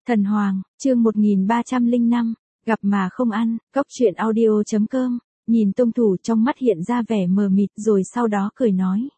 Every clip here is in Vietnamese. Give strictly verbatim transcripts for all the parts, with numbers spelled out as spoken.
Thần Hoàng, chương một nghìn ba trăm lẻ năm, gặp mà không ăn, cóc truyện audio chấm com, nhìn Tông Thủ trong mắt hiện ra vẻ mờ mịt rồi sau đó cười nói.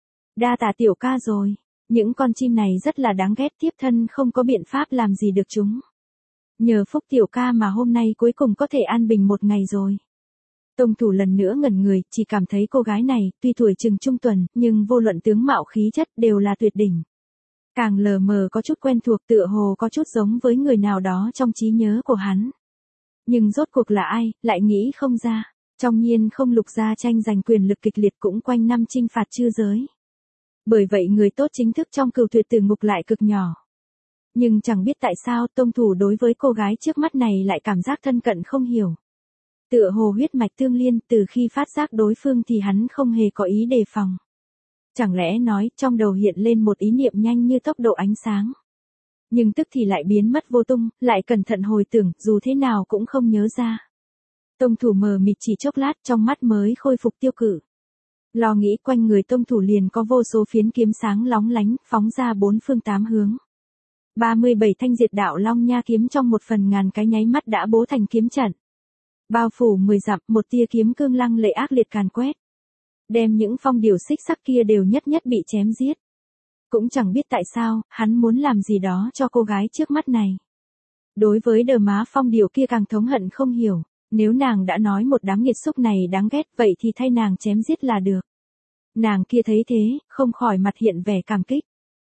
Đa tạ tiểu ca rồi, những con chim này rất là đáng ghét, tiếp thân không có biện pháp làm gì được chúng. Nhờ phúc tiểu ca mà hôm nay cuối cùng có thể an bình một ngày rồi. Tông Thủ lần nữa ngẩn người, chỉ cảm thấy cô gái này, tuy tuổi chừng trung tuần, nhưng vô luận tướng mạo khí chất đều là tuyệt đỉnh. Càng lờ mờ có chút quen thuộc, tựa hồ có chút giống với người nào đó trong trí nhớ của hắn. Nhưng rốt cuộc là ai, lại nghĩ không ra. Trong nhiên không lục gia tranh giành quyền lực kịch liệt cũng quanh năm chinh phạt chư giới. Bởi vậy người tốt chính thức trong Cửu Tuyệt Tử Ngục lại cực nhỏ. Nhưng chẳng biết tại sao Tông Thủ đối với cô gái trước mắt này lại cảm giác thân cận không hiểu. Tựa hồ huyết mạch tương liên, từ khi phát giác đối phương thì hắn không hề có ý đề phòng. Chẳng lẽ nói trong đầu hiện lên một ý niệm nhanh như tốc độ ánh sáng. Nhưng tức thì lại biến mất vô tung, lại cẩn thận hồi tưởng, dù thế nào cũng không nhớ ra. Tông Thủ mờ mịt chỉ chốc lát, trong mắt mới khôi phục tiêu cự. Lo nghĩ quanh người Tông Thủ liền có vô số phiến kiếm sáng lóng lánh, phóng ra bốn phương tám hướng. ba mươi bảy thanh diệt đạo long nha kiếm trong một phần ngàn cái nháy mắt đã bố thành kiếm trận. Bao phủ mười dặm, một tia kiếm cương lăng lệ ác liệt càn quét. Đem những phong điều xích sắc kia đều nhất nhất bị chém giết. Cũng chẳng biết tại sao, hắn muốn làm gì đó cho cô gái trước mắt này. Đối với đờ má phong điều kia càng thống hận không hiểu, nếu nàng đã nói một đám nghiệt xúc này đáng ghét vậy thì thay nàng chém giết là được. Nàng kia thấy thế, không khỏi mặt hiện vẻ cảm kích.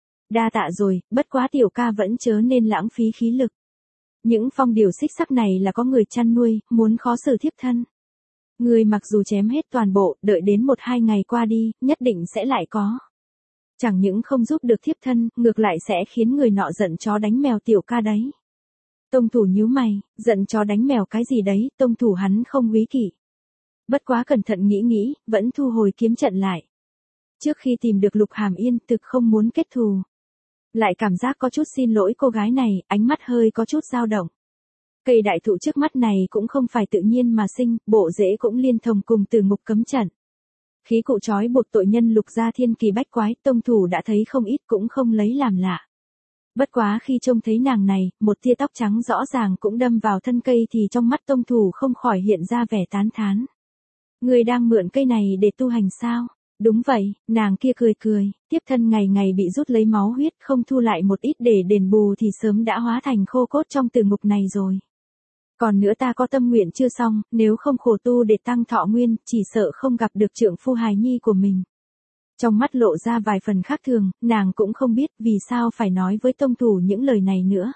Đa tạ rồi, bất quá tiểu ca vẫn chớ nên lãng phí khí lực. Những phong điều xích sắc này là có người chăn nuôi, muốn khó xử thiếp thân. Người mặc dù chém hết toàn bộ, đợi đến một hai ngày qua đi, nhất định sẽ lại có. Chẳng những không giúp được thiếp thân, ngược lại sẽ khiến người nọ giận chó đánh mèo tiểu ca đấy. Tông Thủ nhíu mày, giận chó đánh mèo cái gì đấy, Tông Thủ hắn không quý kỷ. Bất quá cẩn thận nghĩ nghĩ, vẫn thu hồi kiếm trận lại. Trước khi tìm được Lục Hàm Yên, thực không muốn kết thù. Lại cảm giác có chút xin lỗi cô gái này, ánh mắt hơi có chút dao động. Cây đại thụ trước mắt này cũng không phải tự nhiên mà sinh, bộ rễ cũng liên thông cùng Tử Ngục cấm trận. Khí cụ trói buộc tội nhân Lục gia thiên kỳ bách quái, Tông Thủ đã thấy không ít cũng không lấy làm lạ. Bất quá khi trông thấy nàng này, một tia tóc trắng rõ ràng cũng đâm vào thân cây thì trong mắt Tông Thủ không khỏi hiện ra vẻ tán thán. Người đang mượn cây này để tu hành sao? Đúng vậy, nàng kia cười cười, tiếp thân ngày ngày bị rút lấy máu huyết, không thu lại một ít để đền bù thì sớm đã hóa thành khô cốt trong Tử Ngục này rồi. Còn nữa ta có tâm nguyện chưa xong, nếu không khổ tu để tăng thọ nguyên, chỉ sợ không gặp được trượng phu hài nhi của mình. Trong mắt lộ ra vài phần khác thường, nàng cũng không biết vì sao phải nói với Tông Thủ những lời này nữa.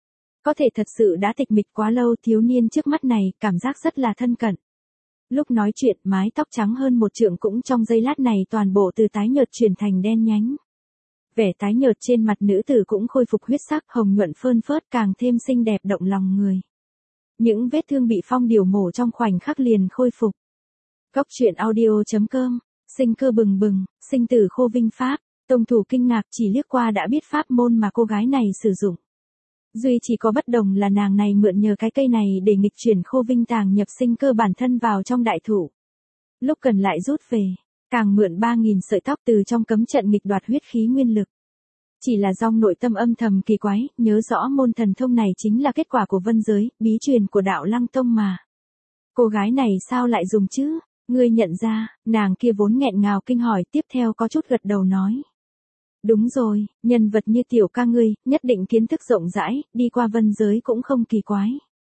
Có thể thật sự đã tịch mịch quá lâu, thiếu niên trước mắt này, cảm giác rất là thân cận. Lúc nói chuyện, mái tóc trắng hơn một trượng cũng trong giây lát này toàn bộ từ tái nhợt chuyển thành đen nhánh. Vẻ tái nhợt trên mặt nữ tử cũng khôi phục huyết sắc, hồng nhuận phơn phớt càng thêm xinh đẹp động lòng người. Những vết thương bị phong điều mổ trong khoảnh khắc liền khôi phục. Cóc truyện audio chấm com, sinh cơ bừng bừng, sinh tử khô vinh pháp. Tông Thủ kinh ngạc chỉ liếc qua đã biết pháp môn mà cô gái này sử dụng. Duy chỉ có bất đồng là nàng này mượn nhờ cái cây này để nghịch chuyển khô vinh tàng nhập sinh cơ bản thân vào trong đại thụ. Lúc cần lại rút về, càng mượn ba nghìn sợi tóc từ trong cấm trận nghịch đoạt huyết khí nguyên lực. Chỉ là dòng nội tâm âm thầm kỳ quái, nhớ rõ môn thần thông này chính là kết quả của vân giới, bí truyền của đạo Lăng Tông mà. Cô gái này sao lại dùng chứ? Ngươi nhận ra, nàng kia vốn nghẹn ngào kinh hỏi, tiếp theo có chút gật đầu nói. Đúng rồi, nhân vật như tiểu ca ngươi, nhất định kiến thức rộng rãi, đi qua vân giới cũng không kỳ quái.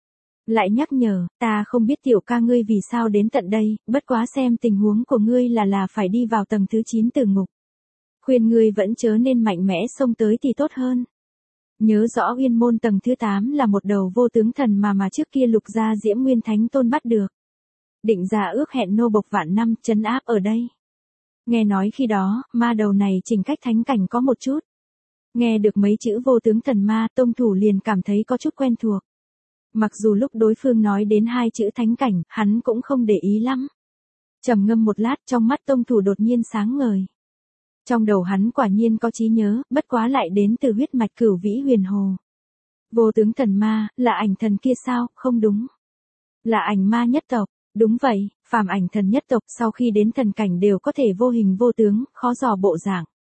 Lại nhắc nhở, ta không biết tiểu ca ngươi vì sao đến tận đây, bất quá xem tình huống của ngươi là là phải đi vào tầng thứ chín Tử Ngục. Khuyên ngươi vẫn chớ nên mạnh mẽ xông tới thì tốt hơn. Nhớ rõ Uyên Môn tầng thứ tám là một đầu vô tướng thần mà mà trước kia Lục gia Diễm Nguyên Thánh Tôn bắt được. Định ra ước hẹn nô bộc vạn năm trấn áp ở đây. Nghe nói khi đó, ma đầu này chỉnh cách thánh cảnh có một chút. Nghe được mấy chữ vô tướng thần ma, Tông Thủ liền cảm thấy có chút quen thuộc. Mặc dù lúc đối phương nói đến hai chữ thánh cảnh, hắn cũng không để ý lắm. Trầm ngâm một lát, trong mắt Tông Thủ đột nhiên sáng ngời. Trong đầu hắn quả nhiên có trí nhớ, bất quá lại đến từ huyết mạch Cửu Vĩ Huyền Hồ. Vô tướng thần ma, là ảnh thần kia sao? Không đúng. Là ảnh ma nhất tộc. Đúng vậy, phàm ảnh thần nhất tộc sau khi đến thần cảnh đều có thể vô hình vô tướng, khó dò bộ dạng.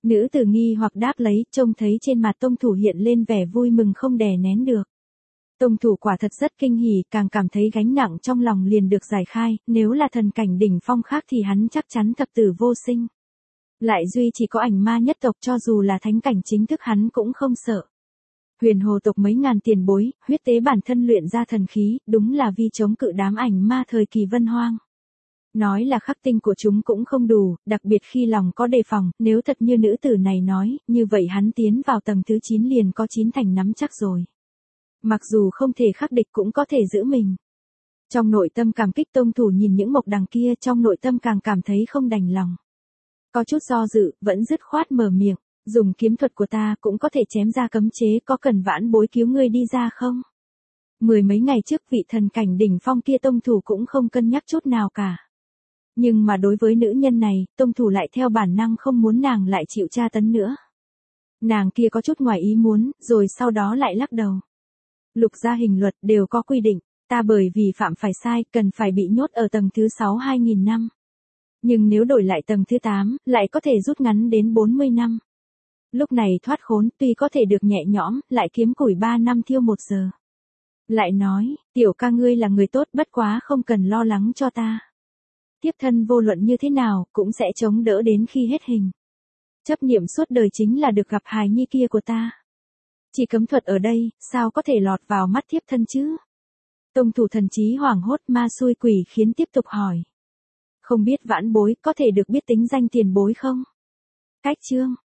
Nữ tử nghi hoặc đáp lấy, trông thấy trên mặt tông thủ hiện lên vẻ vui mừng không đè nén được. Tông thủ quả thật rất kinh hỉ, càng cảm thấy gánh nặng trong lòng liền được giải khai, nếu là thần cảnh đỉnh phong khác thì hắn chắc chắn thập tử vô sinh. Lại duy chỉ có ảnh ma nhất tộc, cho dù là thánh cảnh chính thức hắn cũng không sợ. Huyền hồ tộc mấy ngàn tiền bối, huyết tế bản thân luyện ra thần khí, đúng là vi chống cự đám ảnh ma thời kỳ vân hoang. Nói là khắc tinh của chúng cũng không đủ, đặc biệt khi lòng có đề phòng, nếu thật như nữ tử này nói, như vậy hắn tiến vào tầng thứ chín liền có chín thành nắm chắc rồi. Mặc dù không thể khắc địch cũng có thể giữ mình. Trong nội tâm cảm kích tông thủ nhìn những mộc đằng kia, trong nội tâm càng cảm thấy không đành lòng. Có chút do dự, vẫn dứt khoát mở miệng, dùng kiếm thuật của ta cũng có thể chém ra cấm chế, có cần vãn bối cứu ngươi đi ra không? Mười mấy ngày trước vị thần cảnh đỉnh phong kia tông thủ cũng không cân nhắc chút nào cả. Nhưng mà đối với nữ nhân này, tông thủ lại theo bản năng không muốn nàng lại chịu tra tấn nữa. Nàng kia có chút ngoài ý muốn, rồi sau đó lại lắc đầu. Lục gia hình luật đều có quy định, ta bởi vì phạm phải sai, cần phải bị nhốt ở tầng thứ sáu hai nghìn năm. Nhưng nếu đổi lại tầng thứ tám, lại có thể rút ngắn đến bốn mươi năm. Lúc này thoát khốn, tuy có thể được nhẹ nhõm, lại kiếm củi ba năm thiêu một giờ. Lại nói, tiểu ca ngươi là người tốt, bất quá không cần lo lắng cho ta. Tiếp thân vô luận như thế nào, cũng sẽ chống đỡ đến khi hết hình. Chấp niệm suốt đời chính là được gặp hài nhi kia của ta. Chỉ cấm thuật ở đây, sao có thể lọt vào mắt thiếp thân chứ? Tông thủ thần trí hoảng hốt, ma xui quỷ khiến tiếp tục hỏi. Không biết vãn bối có thể được biết tính danh tiền bối không? Cách chương